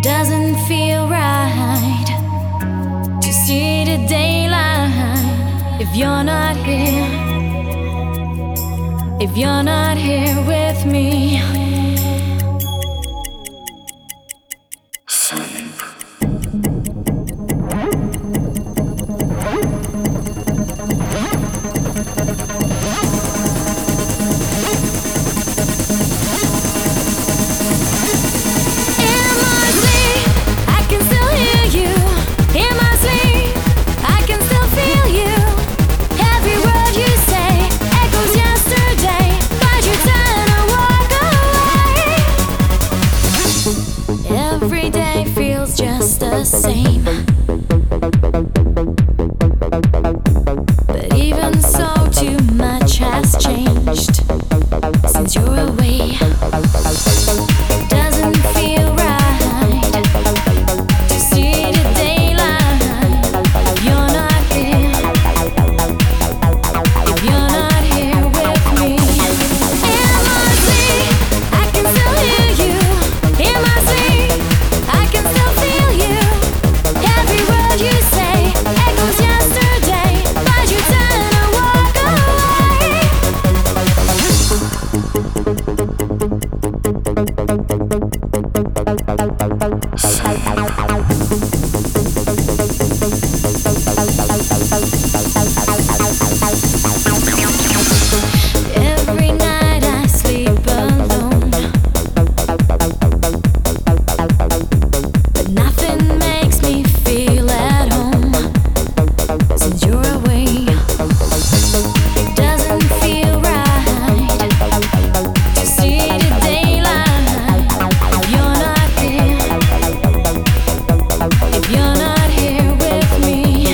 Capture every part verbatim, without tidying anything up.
doesn't feel right to see the daylight if you're not here, if you're not here with me. Every day feels just the same, but even so, too much has changed since you're away. It doesn't feel right to see the daylight if you're not here, if you're not here with me. In my sleep, I can still hear you. In my sleep, I can still feel you. Every word you say echoes yesterday, but you turn and walk away. Every night I sleep alone, but nothing makes me feel at home since you're away. It doesn't feel right to see the daylight if you're not here, if you're not here with me.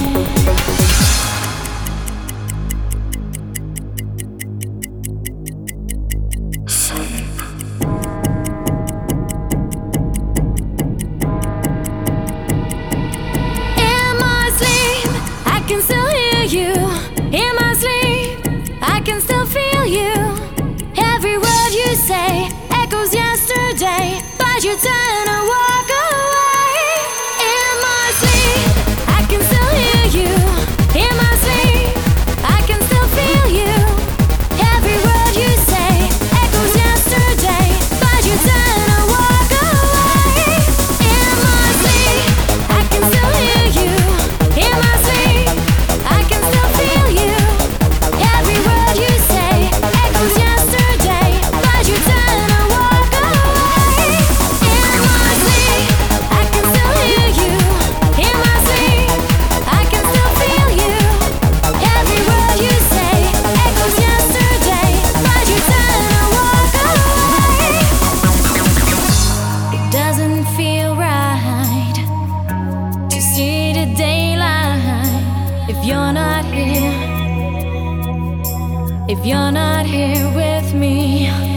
In my sleep, I can still hear you. In my sleep, I can still feel you. Every word you say echoes yesterday, but you turn and walk away. In my sleep, I can still hear you. In my sleep, I can still feel you. Every word you say echoes yesterday, but you turn and walk away. In my sleep, I can still hear you. In my sleep, I can still feel you. Every word you say echoes yesterday, but you turn and walk away. In my sleep, I can still hear you. In my sleep, I can still feel you. Every word you say echoes yesterday, but you turn and walk away. It doesn't feel right to see the daylight if you're not here, if you're not here with me.